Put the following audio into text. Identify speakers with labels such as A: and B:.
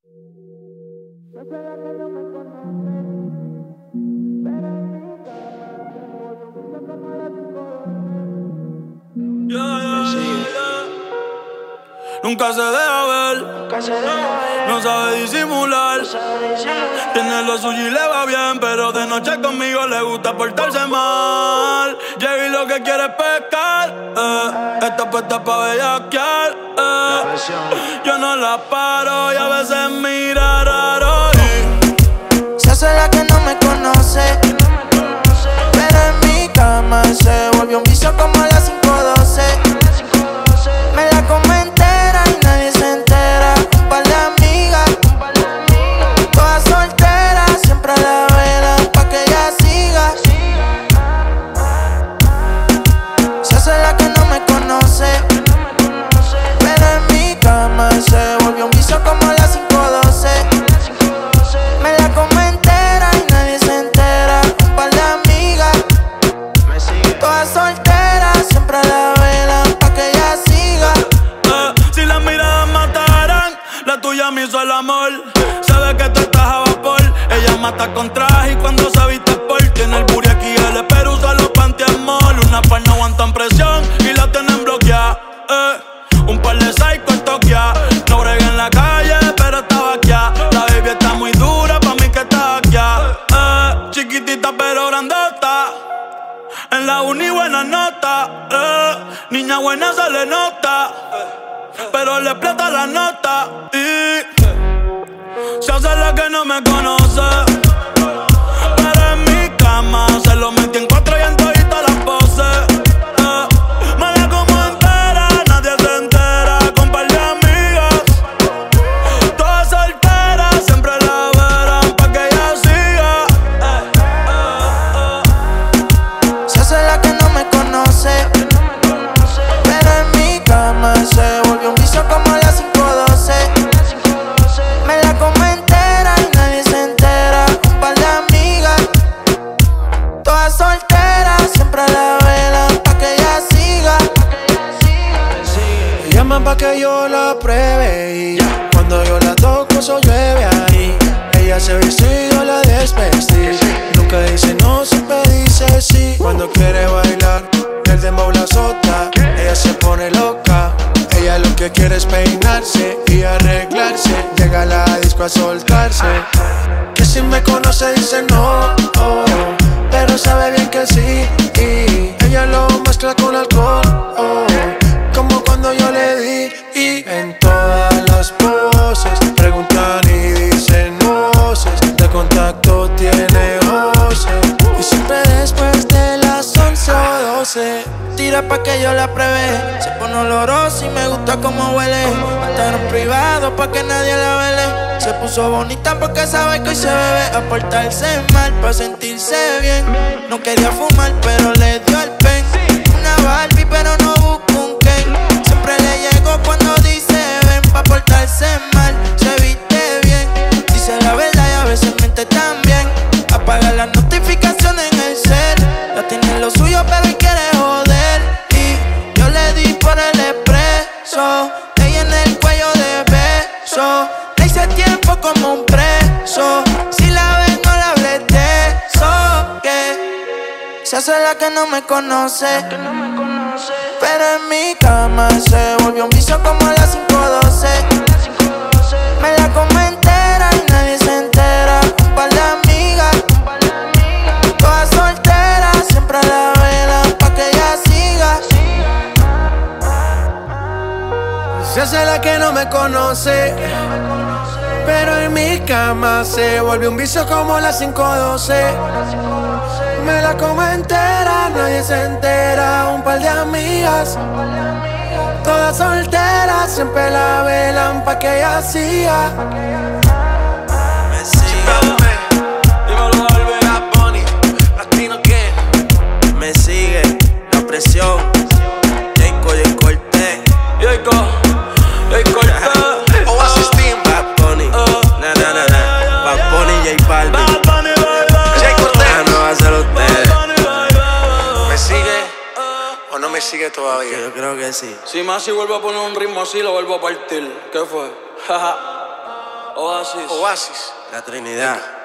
A: Nunca se deja ver, no sabe disimular. Tiene lo suyo y le va bien, pero de noche conmigo le gusta portarse mal. Llega y lo que quiere es pescar, está puesta pa' bellaquear, yo no la paro y a veces mira raro
B: se hace la que no me conoce, pero en mi cama se volvió un vicio como a las 5:12. Me la come entera y nadie se entera. Un par de amigas, todas solteras, siempre a la vela pa' que ella siga. Se hace la que no me conoce, pero en mi cama se volvió un vicio como a las 5:12. Me la come entera y nadie se entera. Un par de amigas, todas solteras, siempre a la vela pa' que ella siga.
A: Si las miradas mataran, la tuya me hizo el amor. Sabe que tú estás a vapor. Ella mata con traje y cuando se viste por. Tiene el booty aquí, el espero usa los panty-amol. Una par no aguantan presión y la tienen bloqueada. Un par de psycho en Tokia. No brega en la calle, pero está vaqueada. La baby está muy dura, pa' mí que está vaqueada. Chiquitita pero grandota. En la uni buena nota, niña buena se le nota, pero le explota la nota y se hace la que no me conoce, pero en mi cama se lo metí en 4 y en todita las poses. Me la como entera, nadie se entera, con par de amigas, todas solteras, siempre la verán pa' que ella siga.
B: Se hace la que no me conoce, pero en mi cama se volvió un vicio como a las 5:12. Me la come entera y nadie se entera. Un par de amigas, todas solteras, siempre a la vela pa' que ella siga.
C: Me llaman pa' que yo la pruebe y cuando yo la toco eso llueve ahí. Ella se viste y yo la desvestí. Nunca dice no, siempre dice sí. Cuando quiere bailar, el dembow la azota. Ella se pone loca. Ella lo que quiere es peinarse y arreglarse. Llega a la disco a soltarse. Que si me conoce dice no, pero sabe bien que sí. Y ella lo mezcla con alcohol, como cuando yo le di. Y en todas las poses preguntan y dicen voces. De contacto tiene voces. Y siempre después de las 11 o 12
B: tira pa' que yo la pruebe. Se pone olorosa y me gusta como huele. Estar en privado pa' que nadie la vele. Se puso bonita porque sabe que hoy se bebe. A portarse mal pa' sentirse bien. No quería fumar pero le dio el pen. Una Barbie pero no busca un Ken. Siempre le llego cuando dice ven. Pa' portarse mal, se viste bien. Dice la verdad y a veces miente también. Apaga las notificaciones en el cel. Ya tiene lo suyo pero hoy quiere joder. Y yo le di por el expreso. Ella en el cuello de beso. Le hice tiempo como un preso. Si la ves no le hables de eso. Que se hace la que no me conoce, pero en mi cama se volvió un vicio como a las 5:12. Me la come entera y nadie se entera. Un par de amigas, todas solteras, siempre a la vela pa' que ella siga.
C: Se hace la que no me conoce, pero en mi cama se volvió un vicio como a las 5:12. Me la como entera, nadie se entera. Un par de amigas, todas solteras, siempre la velan pa' que ella siga.
D: Me sigue, dímelo, Bad Bunny, Latino que me sigue, la presión, Jayco Cortez, Oasis Team, Bad Bunny, Bad Bunny, J Balvin, Jay Cortez, no va a ser usted. ¿Me sigue o no me sigue todavía? Yo creo que sí.
A: Si Masi vuelve a poner un ritmo así, lo vuelvo a partir. ¿Qué fue?
D: Oasis, la Trinidad.